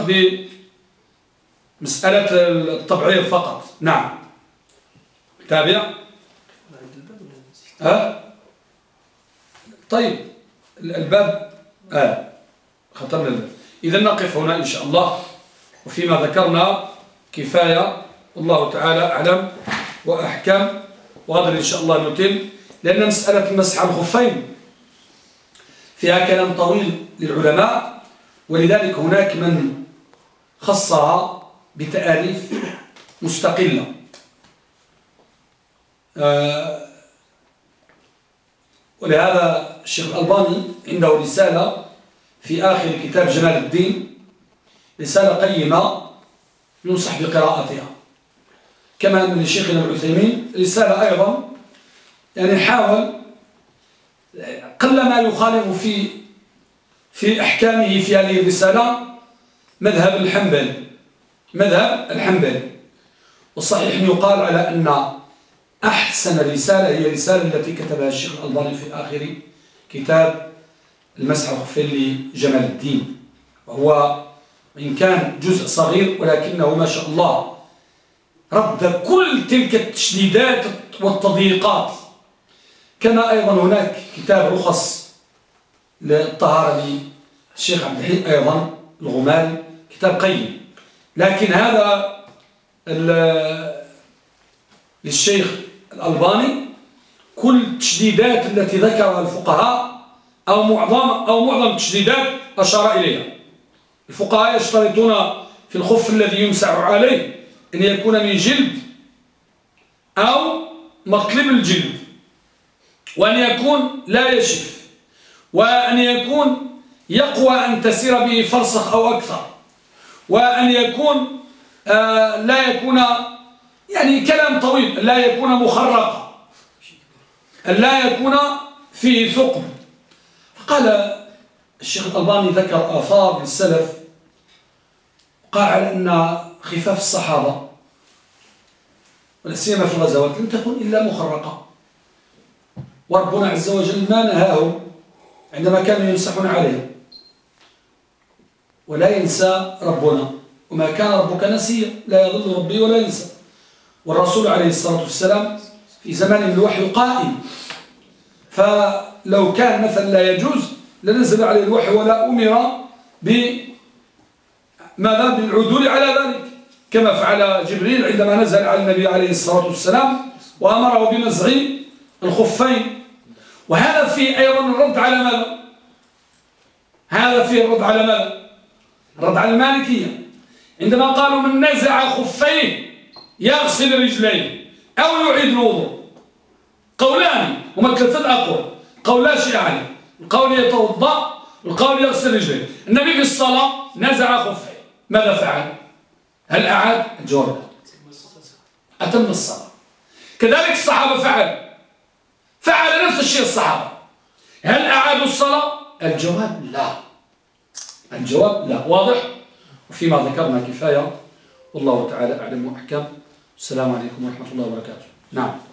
[SPEAKER 1] بمسألة التبعير فقط. نعم تابع. طيب الباب ختمنا الباب. إذا نقف هنا إن شاء الله، وفيما ذكرنا كفاية، والله تعالى أعلم وأحكم. وغدا إن شاء الله نتم، لأن مسألة المسح على الخفين فيها كلام طويل للعلماء، ولذلك هناك من خصها بتآليف مستقلة. ولهذا الشيخ الألباني عنده رسالة في آخر كتاب جمال الدين، رسالة قيمة ينصح بقراءتها، كما أن لشيخنا العثيمين رسالة أيضا يعني حاول قل ما يخالف في أحكامه في هذه الرسالة مذهب الحنبلي. والصحيح أن يقال على أن أحسن رسالة هي الرسالة التي كتبها الشيخ الألباني في آخر كتاب المسح على الخفين لجمال الدين، وهو إن كان جزء صغير ولكنه ما شاء الله رد كل تلك التشديدات والتضييقات. كما أيضا هناك كتاب رخص للطهارة للشيخ عبد الحي أيضا الغمالي، كتاب قيم. لكن هذا للشيخ الألباني كل التشديدات التي ذكرها الفقهاء أو معظم التشديدات أشار إليها. الفقهاء يشترطون في الخف الذي يمسح عليه أن يكون من جلد أو مطلب الجلد، وأن يكون لا يشف، وأن يكون يقوى أن تسير به فرسخ أو أكثر، وأن يكون لا يكون يعني كلام طويل، لا يكون مخرقا، لا يكون فيه ثقب. فقال الشيخ الألباني ذكر آثار للسلف، قال أن خفاف الصحابة ولا سيما في الغزوات لم تكن إلا مخرقة، وربنا عز وجل ما نهاهم عندما كانوا يمسحون عليها. ولا ينسى ربنا، وما كان ربك نسيا، لا يضل ربي ولا ينسى. والرسول عليه الصلاة والسلام في زمان من الوحي قائم، فلو كان مثلا لا يجوز لنزل عليه الوحي ولا أمر بالعدول على ذلك، كما فعل جبريل عندما نزل على النبي عليه الصلاة والسلام وأمره بنزع الخفين. وهذا فيه أيضا الرد على ماذا؟ هذا فيه الرد على ماذا؟ الرد على المالكية عندما قالوا من نزع خفيه يغسل رجليه أو يعيد الوضوء. قولان هما 3 أقوال، قول لا شيء عليه، القول يتوضأ والقول يغسل رجليه. النبي في الصلاة نزع خفيه، ماذا فعل؟ هل أعاد؟ الجواب أتم الصلاة. كذلك الصحابة فعل نفس الشيء الصحابة، هل أعادوا الصلاة؟ الجواب لا. واضح؟ وفيما ذكرنا كفاية، والله تعالى أعلم وأحكم. السلام عليكم ورحمة الله وبركاته. نعم.